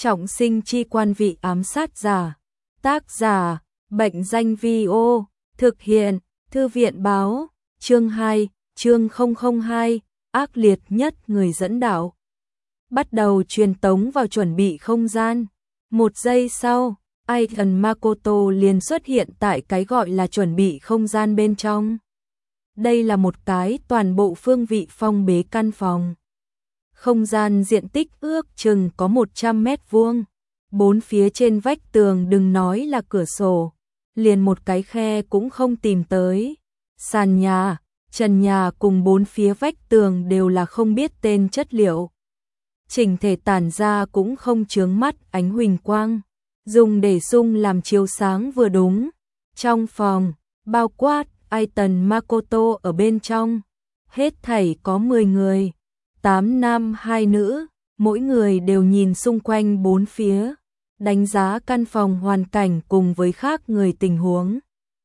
Trọng sinh chi quan vị ám sát giả. Tác giả, Bệnh danh Vi-ô. Thực hiện, Thư viện báo. Chương 2, chương 002, ác liệt nhất người dẫn đạo. Bắt đầu truyền tống vào chuẩn bị không gian. Một giây sau, Aiton Makoto liền xuất hiện tại cái gọi là chuẩn bị không gian bên trong. Đây là một cái toàn bộ phương vị phong bế căn phòng. Không gian diện tích ước chừng có 100 mét vuông. Bốn phía trên vách tường đừng nói là cửa sổ, liền một cái khe cũng không tìm tới. Sàn nhà, trần nhà cùng bốn phía vách tường đều là không biết tên chất liệu. Chỉnh thể tản ra cũng không chướng mắt ánh huỳnh quang, dùng để sung làm chiếu sáng vừa đúng. Trong phòng, bao quát Aiton Makoto ở bên trong, hết thảy có 10 người, 8 nam 2 nữ, mỗi người đều nhìn xung quanh bốn phía, đánh giá căn phòng hoàn cảnh cùng với khác người tình huống.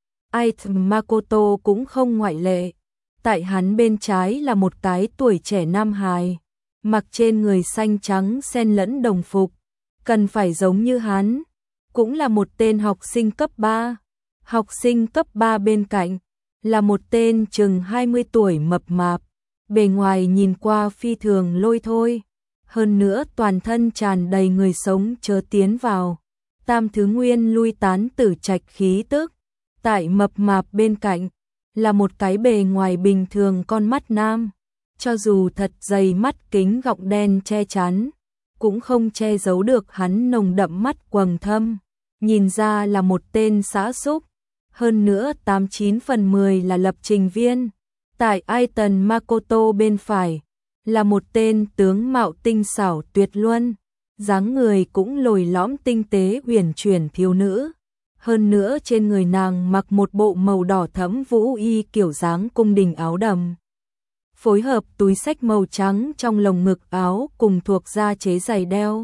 Aiton Makoto cũng không ngoại lệ, tại hắn bên trái là một cái tuổi trẻ nam hài, mặc trên người xanh trắng xen lẫn đồng phục, cần phải giống như hắn, cũng là một tên học sinh cấp 3. Học sinh cấp 3 bên cạnh là một tên chừng 20 tuổi mập mạp, bề ngoài nhìn qua phi thường lôi thôi, hơn nữa toàn thân tràn đầy người sống chớ tiến vào. Tam thứ nguyên lui tán tử trạch khí tức. Tại mập mạp bên cạnh là một cái bề ngoài bình thường con mắt nam, cho dù thật dày mắt kính gọng đen che chắn, cũng không che giấu được hắn nồng đậm mắt quầng thâm, nhìn ra là một tên xã xúc, hơn nữa 89 phần 10 là lập trình viên. Tại Aiton Makoto bên phải là một tên tướng mạo tinh xảo tuyệt luân, dáng người cũng lồi lõm tinh tế uyển chuyển thiếu nữ. Hơn nữa trên người nàng mặc một bộ màu đỏ thẫm vũ y kiểu dáng cung đình áo đầm, phối hợp túi xách màu trắng trong lồng ngực áo cùng thuộc da chế giày đeo.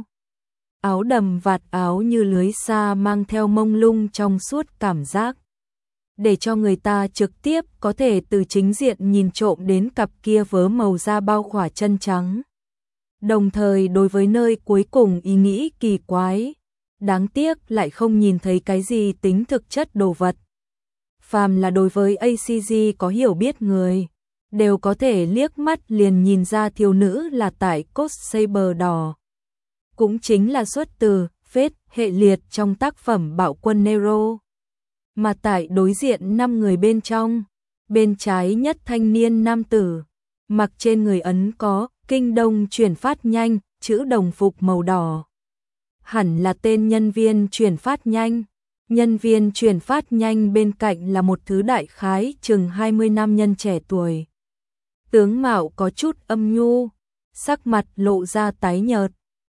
Áo đầm vạt áo như lưới xa mang theo mông lung trong suốt cảm giác, để cho người ta trực tiếp có thể từ chính diện nhìn trộm đến cặp kia vớ màu da bao khỏa chân trắng. Đồng thời đối với nơi cuối cùng ý nghĩ kỳ quái, đáng tiếc lại không nhìn thấy cái gì tính thực chất đồ vật. Phàm là đối với ACG có hiểu biết người, đều có thể liếc mắt liền nhìn ra thiếu nữ là tại cốt saber đỏ. Cũng chính là xuất từ phết hệ liệt trong tác phẩm Bạo quân Nero. Mà tại đối diện 5 người bên trong, bên trái nhất thanh niên nam tử, mặc trên người ấn có kinh đông chuyển phát nhanh, chữ đồng phục màu đỏ. Hẳn là tên nhân viên chuyển phát nhanh. Nhân viên chuyển phát nhanh bên cạnh là một thứ đại khái chừng 20 nam nhân trẻ tuổi. Tướng mạo có chút âm nhu, sắc mặt lộ ra tái nhợt,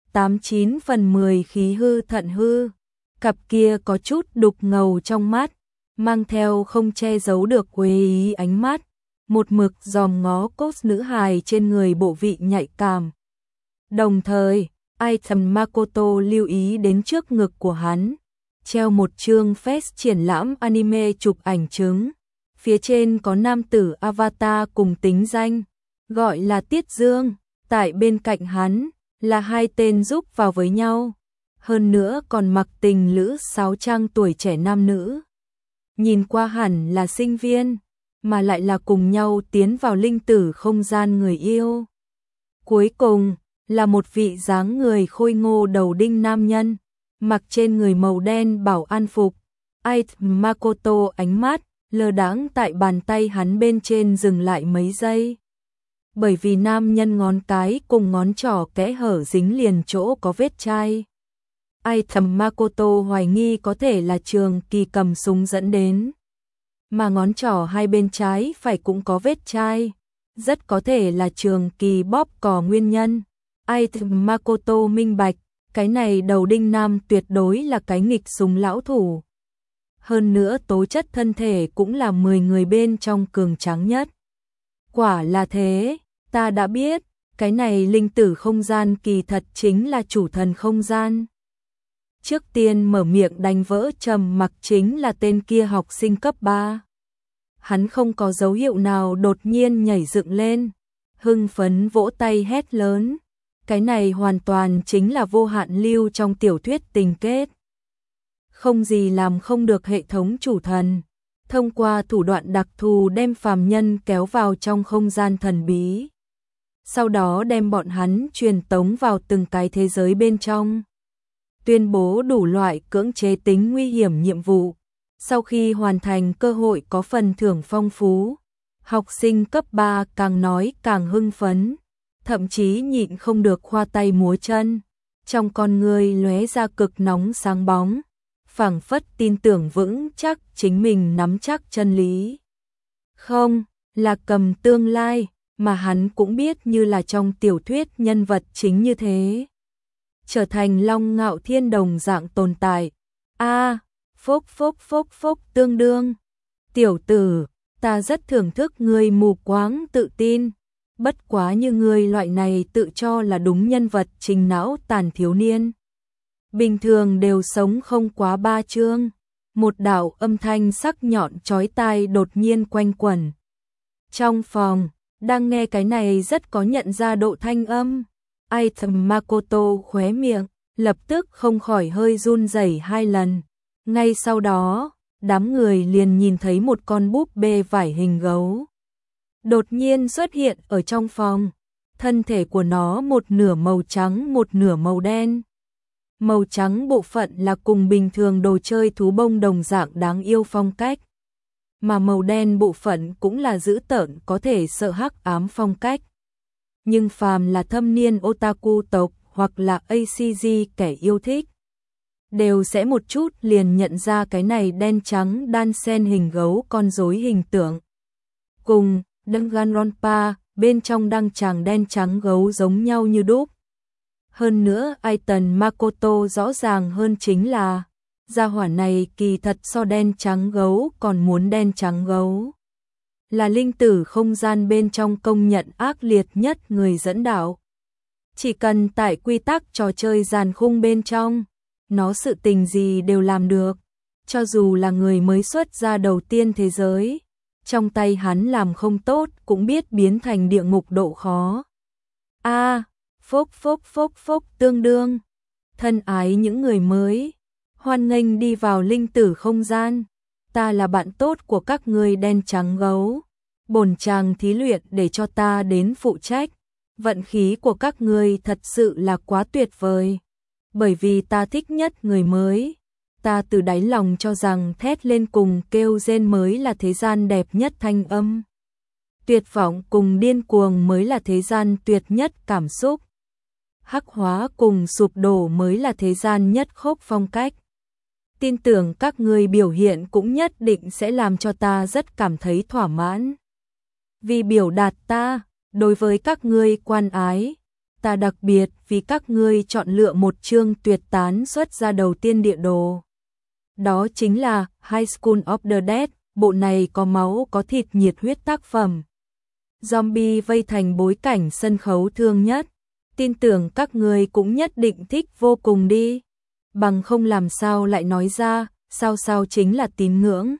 89 phần 10 khí hư thận hư. Cặp kia có chút đục ngầu trong mắt, mang theo không che giấu được uế ý ánh mắt, một mực dòm ngó cốt nữ hài trên người bộ vị nhạy cảm. Đồng thời, Aiton Makoto lưu ý đến trước ngực của hắn, treo một chương fest triển lãm anime chụp ảnh chứng. Phía trên có nam tử avatar cùng tính danh, gọi là Tiết Dương. Tại bên cạnh hắn là hai tên giúp vào với nhau, hơn nữa còn mặc tình lữ sáo trang tuổi trẻ nam nữ. Nhìn qua hẳn là sinh viên, mà lại là cùng nhau tiến vào linh tử không gian người yêu. Cuối cùng là một vị dáng người khôi ngô đầu đinh nam nhân, mặc trên người màu đen bảo an phục. Aiton Makoto ánh mắt lơ đãng tại bàn tay hắn bên trên dừng lại mấy giây. Bởi vì nam nhân ngón cái cùng ngón trỏ kẽ hở dính liền chỗ có vết chai. Aiton Makoto hoài nghi có thể là Trường Kỳ cầm súng dẫn đến. Mà ngón trỏ hai bên trái phải cũng có vết chai, rất có thể là Trường Kỳ bóp cò nguyên nhân. Aiton Makoto minh bạch, cái này đầu đinh nam tuyệt đối là cái nghịch súng lão thủ. Hơn nữa tố chất thân thể cũng là 10 người bên trong cường tráng nhất. Quả là thế, ta đã biết, cái này linh tử không gian kỳ thật chính là chủ thần không gian. Trước tiên mở miệng đánh vỡ trầm mặc chính là tên kia học sinh cấp 3. Hắn không có dấu hiệu nào đột nhiên nhảy dựng lên, hưng phấn vỗ tay hét lớn. Cái này hoàn toàn chính là vô hạn lưu trong tiểu thuyết tình kết. Không gì làm không được hệ thống chủ thần, thông qua thủ đoạn đặc thù đem phàm nhân kéo vào trong không gian thần bí. Sau đó đem bọn hắn truyền tống vào từng cái thế giới bên trong. Tuyên bố đủ loại cưỡng chế tính nguy hiểm nhiệm vụ. Sau khi hoàn thành cơ hội có phần thưởng phong phú. Học sinh cấp 3 càng nói càng hưng phấn, thậm chí nhịn không được khoa tay múa chân. Trong con người lóe ra cực nóng sáng bóng, phảng phất tin tưởng vững chắc chính mình nắm chắc chân lý. Không, là cầm tương lai, mà hắn cũng biết như là trong tiểu thuyết nhân vật chính như thế. Trở thành Long Ngạo Thiên đồng dạng tồn tại. Phốc phốc phốc phốc tương đương. Tiểu tử, ta rất thưởng thức ngươi mù quáng tự tin. Bất quá như ngươi loại này tự cho là đúng nhân vật trình não tàn thiếu niên. Bình thường đều sống không quá 3 chương. Một đạo âm thanh sắc nhọn chói tai đột nhiên quanh quẩn. Trong phòng, đang nghe cái này rất có nhận ra độ thanh âm. Item Makoto khóe miệng, lập tức không khỏi hơi run rẩy 2 lần. Ngay sau đó, đám người liền nhìn thấy một con búp bê vải hình gấu. Đột nhiên xuất hiện ở trong phòng. Thân thể của nó một nửa màu trắng một nửa màu đen. Màu trắng bộ phận là cùng bình thường đồ chơi thú bông đồng dạng đáng yêu phong cách. Mà màu đen bộ phận cũng là dữ tợn có thể sợ hắc ám phong cách. Nhưng phàm là thâm niên otaku tộc hoặc là ACG kẻ yêu thích, đều sẽ một chút liền nhận ra cái này đen trắng đan xen hình gấu con rối hình tượng. Cùng Danganronpa bên trong đăng tràng đen trắng gấu giống nhau như đúc. Hơn nữa Aiton Makoto rõ ràng hơn chính là gia hỏa này kỳ thật so đen trắng gấu còn muốn đen trắng gấu. Là linh tử không gian bên trong công nhận ác liệt nhất người dẫn đạo. Chỉ cần tại quy tắc trò chơi giàn khung bên trong, nó sự tình gì đều làm được. Cho dù là người mới xuất ra đầu tiên thế giới, trong tay hắn làm không tốt cũng biết biến thành địa ngục độ khó. Phốc phốc phốc phốc tương đương. Thân ái những người mới, hoan nghênh đi vào linh tử không gian. Ta là bạn tốt của các ngươi đen trắng gấu. Bổn chàng thí luyện để cho ta đến phụ trách. Vận khí của các ngươi thật sự là quá tuyệt vời. Bởi vì ta thích nhất người mới. Ta từ đáy lòng cho rằng thét lên cùng kêu rên mới là thế gian đẹp nhất thanh âm. Tuyệt vọng cùng điên cuồng mới là thế gian tuyệt nhất cảm xúc. Hắc hóa cùng sụp đổ mới là thế gian nhất khốc phong cách. Tin tưởng các ngươi biểu hiện cũng nhất định sẽ làm cho ta rất cảm thấy thỏa mãn. Vì biểu đạt ta, đối với các ngươi quan ái, ta đặc biệt vì các ngươi chọn lựa một chương tuyệt tán xuất ra đầu tiên địa đồ. Đó chính là High School of the Dead, bộ này có máu có thịt nhiệt huyết tác phẩm. Zombie vây thành bối cảnh sân khấu thương nhất. Tin tưởng các ngươi cũng nhất định thích vô cùng đi. Bằng không làm sao lại nói ra, sao chính là tín ngưỡng.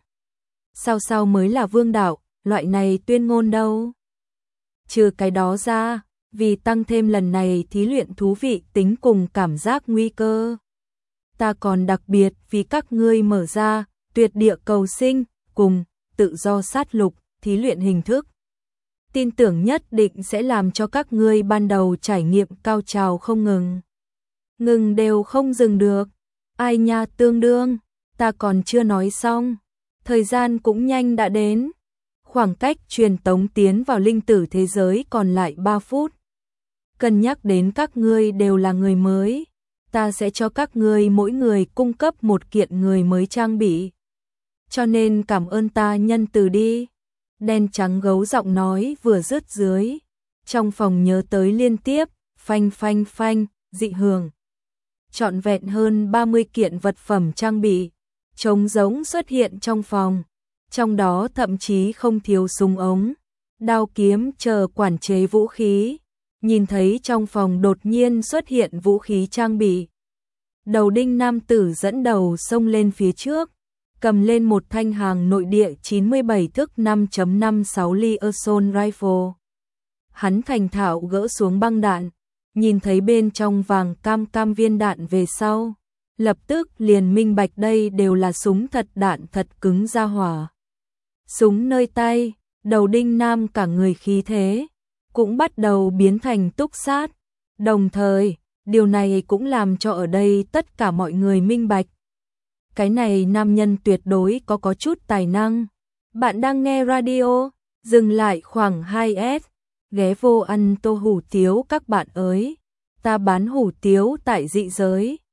Sao mới là vương đạo, loại này tuyên ngôn đâu. Trừ cái đó ra, vì tăng thêm lần này thí luyện thú vị tính cùng cảm giác nguy cơ. Ta còn đặc biệt vì các ngươi mở ra, tuyệt địa cầu sinh, cùng, tự do sát lục, thí luyện hình thức. Tin tưởng nhất định sẽ làm cho các ngươi ban đầu trải nghiệm cao trào không ngừng. Ngừng đều không dừng được. Ai nha tương đương, ta còn chưa nói xong. Thời gian cũng nhanh đã đến. Khoảng cách truyền tống tiến vào linh tử thế giới còn lại 3 phút. Cân nhắc đến các ngươi đều là người mới. Ta sẽ cho các ngươi mỗi người cung cấp một kiện người mới trang bị. Cho nên cảm ơn ta nhân từ đi. Đen trắng gấu giọng nói vừa dứt dưới. Trong phòng nhớ tới liên tiếp, phanh phanh phanh, dị hưởng. Trọn vẹn hơn 30 kiện vật phẩm trang bị, trống rỗng xuất hiện trong phòng. Trong đó thậm chí không thiếu súng ống, đao kiếm chờ quản chế vũ khí. Nhìn thấy trong phòng đột nhiên xuất hiện vũ khí trang bị. Đầu đinh nam tử dẫn đầu xông lên phía trước, cầm lên một thanh hàng nội địa 97 thước 5.56 ly assault rifle. Hắn thành thạo gỡ xuống băng đạn, nhìn thấy bên trong vàng cam cam viên đạn về sau, lập tức liền minh bạch đây đều là súng thật đạn thật cứng ra hỏa. Súng nơi tay, đầu Đinh Nam cả người khí thế, cũng bắt đầu biến thành túc sát, đồng thời, điều này cũng làm cho ở đây tất cả mọi người minh bạch. Cái này nam nhân tuyệt đối có chút tài năng. Bạn đang nghe radio, dừng lại khoảng 2S, ghé vô ăn tô hủ tiếu các bạn ơi. Ta bán hủ tiếu tại dị giới.